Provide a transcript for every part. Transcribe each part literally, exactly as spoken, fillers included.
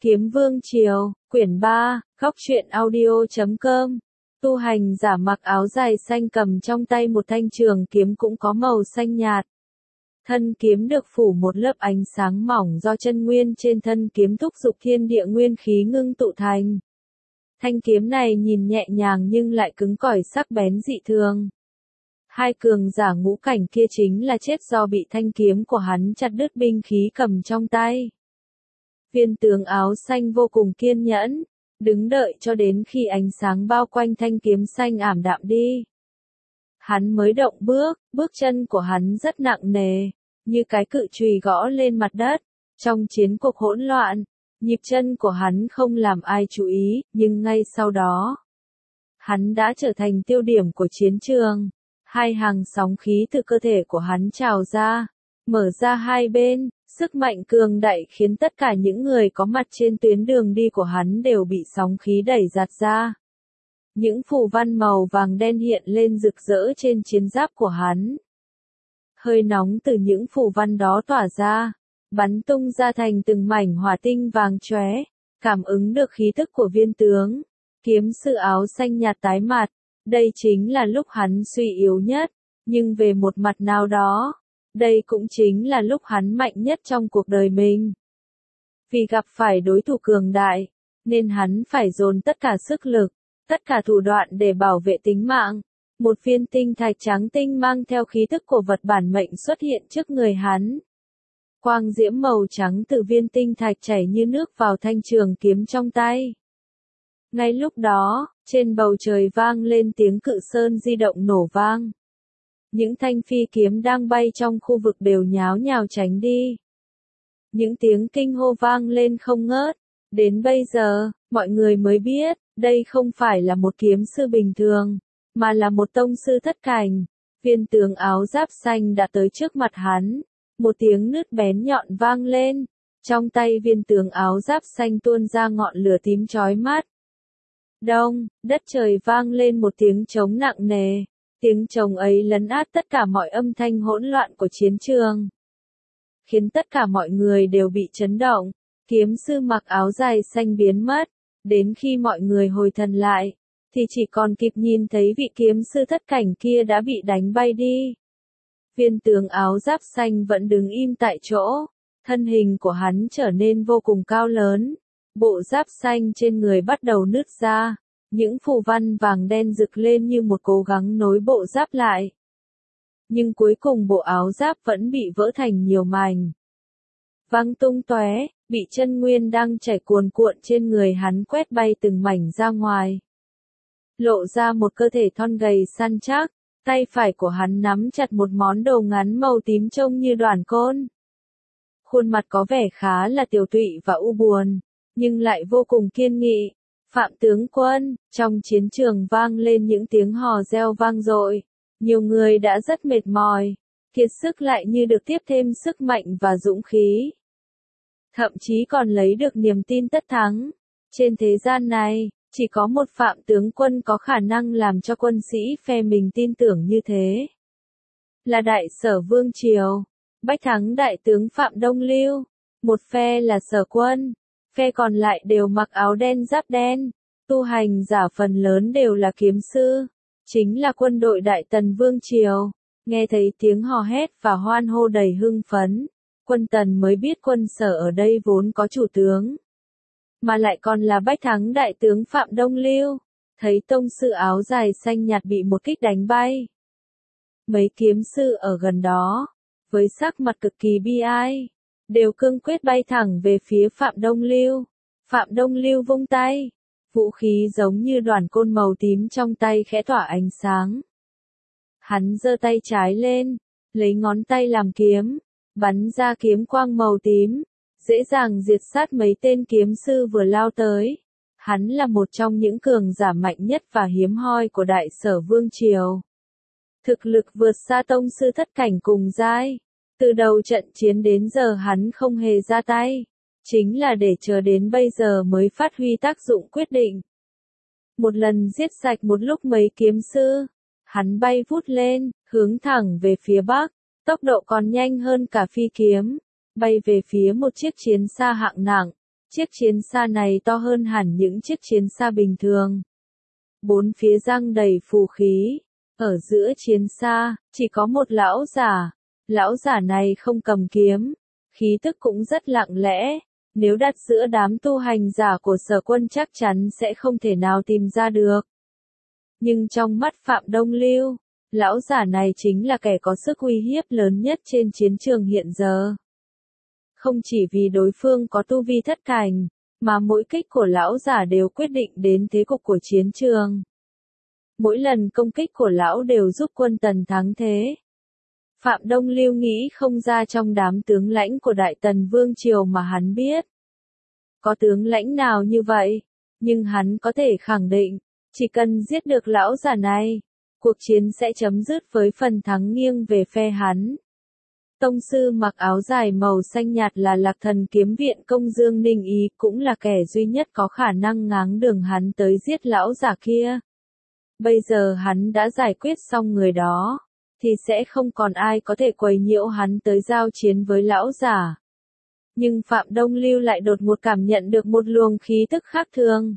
Kiếm Vương Triều, quyển ba, góc truyện audio chấm com. Tu hành giả mặc áo dài xanh cầm trong tay một thanh trường kiếm cũng có màu xanh nhạt. Thân kiếm được phủ một lớp ánh sáng mỏng do chân nguyên trên thân kiếm thúc giục thiên địa nguyên khí ngưng tụ thành. Thanh kiếm này nhìn nhẹ nhàng nhưng lại cứng cỏi sắc bén dị thường. Hai cường giả ngũ cảnh kia chính là chết do bị thanh kiếm của hắn chặt đứt binh khí cầm trong tay. Viên tướng áo xanh vô cùng kiên nhẫn, đứng đợi cho đến khi ánh sáng bao quanh thanh kiếm xanh ảm đạm đi. Hắn mới động bước, bước chân của hắn rất nặng nề, như cái cự chùy gõ lên mặt đất. Trong chiến cuộc hỗn loạn, nhịp chân của hắn không làm ai chú ý, nhưng ngay sau đó, hắn đã trở thành tiêu điểm của chiến trường. Hai hàng sóng khí từ cơ thể của hắn trào ra, mở ra hai bên, sức mạnh cường đại khiến tất cả những người có mặt trên tuyến đường đi của hắn đều bị sóng khí đẩy giạt ra. Những phù văn màu vàng đen hiện lên rực rỡ trên chiến giáp của hắn. Hơi nóng từ những phù văn đó tỏa ra, bắn tung ra thành từng mảnh hỏa tinh vàng chóe, cảm ứng được khí tức của viên tướng. Kiếm sư áo xanh nhạt tái mặt, đây chính là lúc hắn suy yếu nhất, nhưng về một mặt nào đó, đây cũng chính là lúc hắn mạnh nhất trong cuộc đời mình. Vì gặp phải đối thủ cường đại, nên hắn phải dồn tất cả sức lực, tất cả thủ đoạn để bảo vệ tính mạng. Một viên tinh thạch trắng tinh mang theo khí tức của vật bản mệnh xuất hiện trước người hắn. Quang diễm màu trắng từ viên tinh thạch chảy như nước vào thanh trường kiếm trong tay. Ngay lúc đó, trên bầu trời vang lên tiếng cự sơn di động nổ vang. Những thanh phi kiếm đang bay trong khu vực đều nháo nhào tránh đi. Những tiếng kinh hô vang lên không ngớt. Đến bây giờ, mọi người mới biết, đây không phải là một kiếm sư bình thường, mà là một tông sư thất cảnh. Viên tướng áo giáp xanh đã tới trước mặt hắn. Một tiếng nứt bén nhọn vang lên. Trong tay viên tướng áo giáp xanh tuôn ra ngọn lửa tím chói mắt. Đông, đất trời vang lên một tiếng trống nặng nề. Tiếng trống ấy lấn át tất cả mọi âm thanh hỗn loạn của chiến trường, khiến tất cả mọi người đều bị chấn động. Kiếm sư mặc áo dài xanh biến mất. Đến khi mọi người hồi thần lại, thì chỉ còn kịp nhìn thấy vị kiếm sư thất cảnh kia đã bị đánh bay đi. Viên tướng áo giáp xanh vẫn đứng im tại chỗ. Thân hình của hắn trở nên vô cùng cao lớn. Bộ giáp xanh trên người bắt đầu nứt ra. Những phù văn vàng đen rực lên như một cố gắng nối bộ giáp lại. Nhưng cuối cùng bộ áo giáp vẫn bị vỡ thành nhiều mảnh. Văng tung tóe, bị chân nguyên đang chảy cuồn cuộn trên người hắn quét bay từng mảnh ra ngoài. Lộ ra một cơ thể thon gầy săn chắc, tay phải của hắn nắm chặt một món đồ ngắn màu tím trông như đoàn côn. Khuôn mặt có vẻ khá là tiều tụy và u buồn, nhưng lại vô cùng kiên nghị. Phạm tướng quân, trong chiến trường vang lên những tiếng hò reo vang dội. Nhiều người đã rất mệt mỏi, kiệt sức lại như được tiếp thêm sức mạnh và dũng khí. Thậm chí còn lấy được niềm tin tất thắng. Trên thế gian này, chỉ có một Phạm tướng quân có khả năng làm cho quân sĩ phe mình tin tưởng như thế. Là Đại Sở Vương Triều, bách thắng đại tướng Phạm Đông Lưu. Một phe là Sở quân, phe còn lại đều mặc áo đen giáp đen. Tu hành giả phần lớn đều là kiếm sư, chính là quân đội Đại Tần Vương Triều. Nghe thấy tiếng hò hét và hoan hô đầy hưng phấn, quân Tần mới biết quân Sở ở đây vốn có chủ tướng, mà lại còn là bách thắng đại tướng Phạm Đông Lưu. Thấy tông sư áo dài xanh nhạt bị một kích đánh bay, mấy kiếm sư ở gần đó, với sắc mặt cực kỳ bi ai, đều cương quyết bay thẳng về phía Phạm Đông Lưu. Phạm Đông Lưu vung tay, vũ khí giống như đoàn côn màu tím trong tay khẽ tỏa ánh sáng. Hắn giơ tay trái lên, lấy ngón tay làm kiếm, bắn ra kiếm quang màu tím, dễ dàng diệt sát mấy tên kiếm sư vừa lao tới. Hắn là một trong những cường giả mạnh nhất và hiếm hoi của Đại Sở Vương Triều. Thực lực vượt xa tông sư thất cảnh cùng giai. Từ đầu trận chiến đến giờ hắn không hề ra tay, chính là để chờ đến bây giờ mới phát huy tác dụng quyết định. Một lần giết sạch một lúc mấy kiếm sư, hắn bay vút lên, hướng thẳng về phía bắc, tốc độ còn nhanh hơn cả phi kiếm, bay về phía một chiếc chiến xa hạng nặng. Chiếc chiến xa này to hơn hẳn những chiếc chiến xa bình thường. Bốn phía giăng đầy phù khí. Ở giữa chiến xa, chỉ có một lão giả. Lão giả này không cầm kiếm. Khí tức cũng rất lặng lẽ. Nếu đặt giữa đám tu hành giả của Sở Quân chắc chắn sẽ không thể nào tìm ra được. Nhưng trong mắt Phạm Đông Lưu, lão giả này chính là kẻ có sức uy hiếp lớn nhất trên chiến trường hiện giờ. Không chỉ vì đối phương có tu vi thất cảnh, mà mỗi kích của lão giả đều quyết định đến thế cục của chiến trường. Mỗi lần công kích của lão đều giúp quân Tần thắng thế. Phạm Đông Lưu nghĩ không ra trong đám tướng lãnh của Đại Tần Vương Triều mà hắn biết. Có tướng lãnh nào như vậy, nhưng hắn có thể khẳng định, chỉ cần giết được lão giả này, cuộc chiến sẽ chấm dứt với phần thắng nghiêng về phe hắn. Tông sư mặc áo dài màu xanh nhạt là Lạc Thần Kiếm Viện Công Dương Ninh Ý, cũng là kẻ duy nhất có khả năng ngáng đường hắn tới giết lão giả kia. Bây giờ hắn đã giải quyết xong người đó, thì sẽ không còn ai có thể quấy nhiễu hắn tới giao chiến với lão giả. Nhưng Phạm Đông Lưu lại đột ngột cảm nhận được một luồng khí tức khác thường.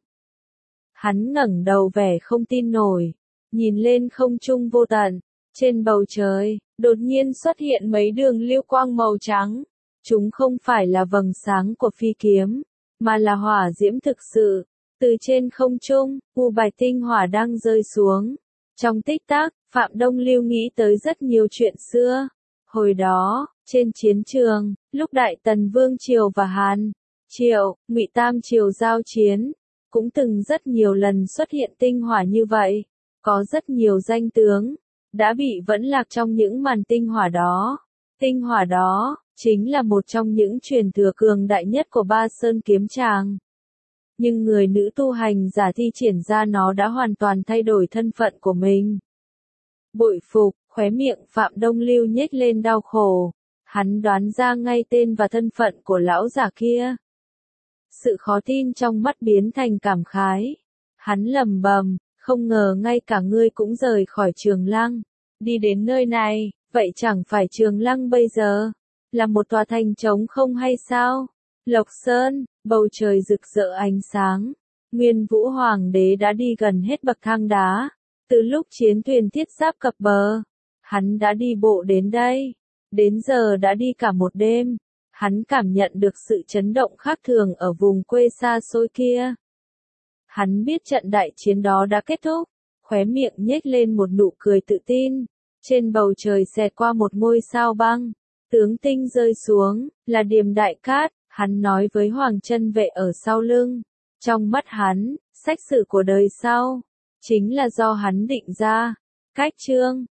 Hắn ngẩng đầu vẻ không tin nổi, nhìn lên không trung vô tận, trên bầu trời, đột nhiên xuất hiện mấy đường lưu quang màu trắng. Chúng không phải là vầng sáng của phi kiếm, mà là hỏa diễm thực sự. Từ trên không trung, u bạch tinh hỏa đang rơi xuống. Trong tích tắc, Phạm Đông Lưu nghĩ tới rất nhiều chuyện xưa. Hồi đó, trên chiến trường, lúc Đại Tần Vương Triều và Hán Triều, Ngụy Tam Triều giao chiến, cũng từng rất nhiều lần xuất hiện tinh hỏa như vậy. Có rất nhiều danh tướng đã bị vẫn lạc trong những màn tinh hỏa đó. Tinh hỏa đó chính là một trong những truyền thừa cường đại nhất của Ba Sơn Kiếm Tràng. Nhưng người nữ tu hành giả thi triển ra nó đã hoàn toàn thay đổi thân phận của mình. Bội phục, khóe miệng Phạm Đông Lưu nhếch lên đau khổ. Hắn đoán ra ngay tên và thân phận của lão giả kia. Sự khó tin trong mắt biến thành cảm khái. Hắn lẩm bẩm, không ngờ ngay cả ngươi cũng rời khỏi Trường Lăng, đi đến nơi này, vậy chẳng phải Trường Lăng bây giờ là một tòa thành trống không hay sao? Lộc Sơn, bầu trời rực rỡ ánh sáng. Nguyên Vũ Hoàng đế đã đi gần hết bậc thang đá. Từ lúc chiến thuyền thiết giáp cập bờ, hắn đã đi bộ đến đây. Đến giờ đã đi cả một đêm. Hắn cảm nhận được sự chấn động khác thường ở vùng quê xa xôi kia. Hắn biết trận đại chiến đó đã kết thúc. Khóe miệng nhếch lên một nụ cười tự tin. Trên bầu trời xẹt qua một ngôi sao băng. Tướng tinh rơi xuống, là Điềm Đại Cát. Hắn nói với Hoàng Chân Vệ ở sau lưng. Trong mắt hắn, sách sử của đời sau chính là do hắn định ra. Cách chương